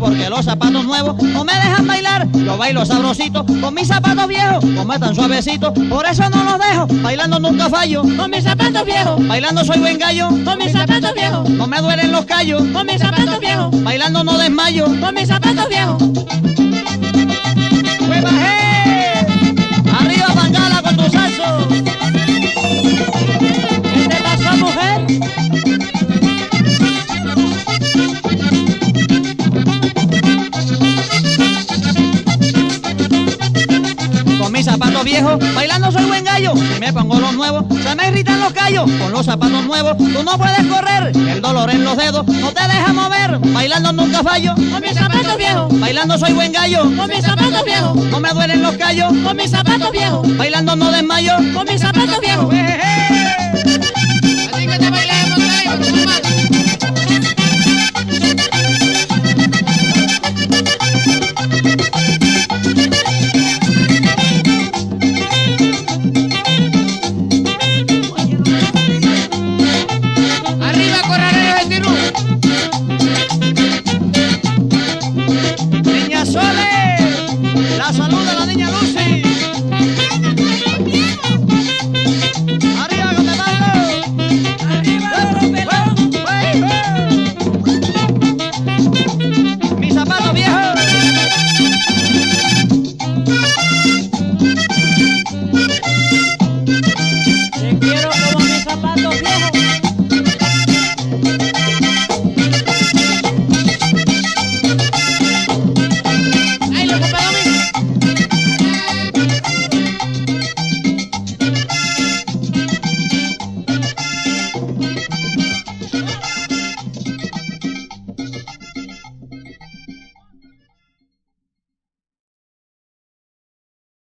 porque los zapatos nuevos no me dejan bailar. Yo bailo sabrosito con mis zapatos viejos, como están suavecitos, por eso no los dejo. Bailando nunca fallo, Con mis zapatos viejos, bailando soy buen gallo. con mis zapatos viejos, No me duelen los callos, con mis zapatos viejos, bailando no desmayo. con mis zapatos viejos. ¡Me bajé! ¡Arriba, Bangala, con tu salso! ¿Qué te pasó, mujer? Con mis zapatos viejos, bailando soy buen gallo. Si me pongo los nuevos, se me irritan los callos. Con los zapatos nuevos, tú no puedes correr. El dolor en los dedos no te deja mover. Bailando nunca fallo, Con mis zapatos viejos, bailando soy buen gallo. con mis zapatos viejos, No me duelen los callos, con mis zapatos viejos, bailando no desmayo. con mis zapatos viejos. ¡Eh, eh!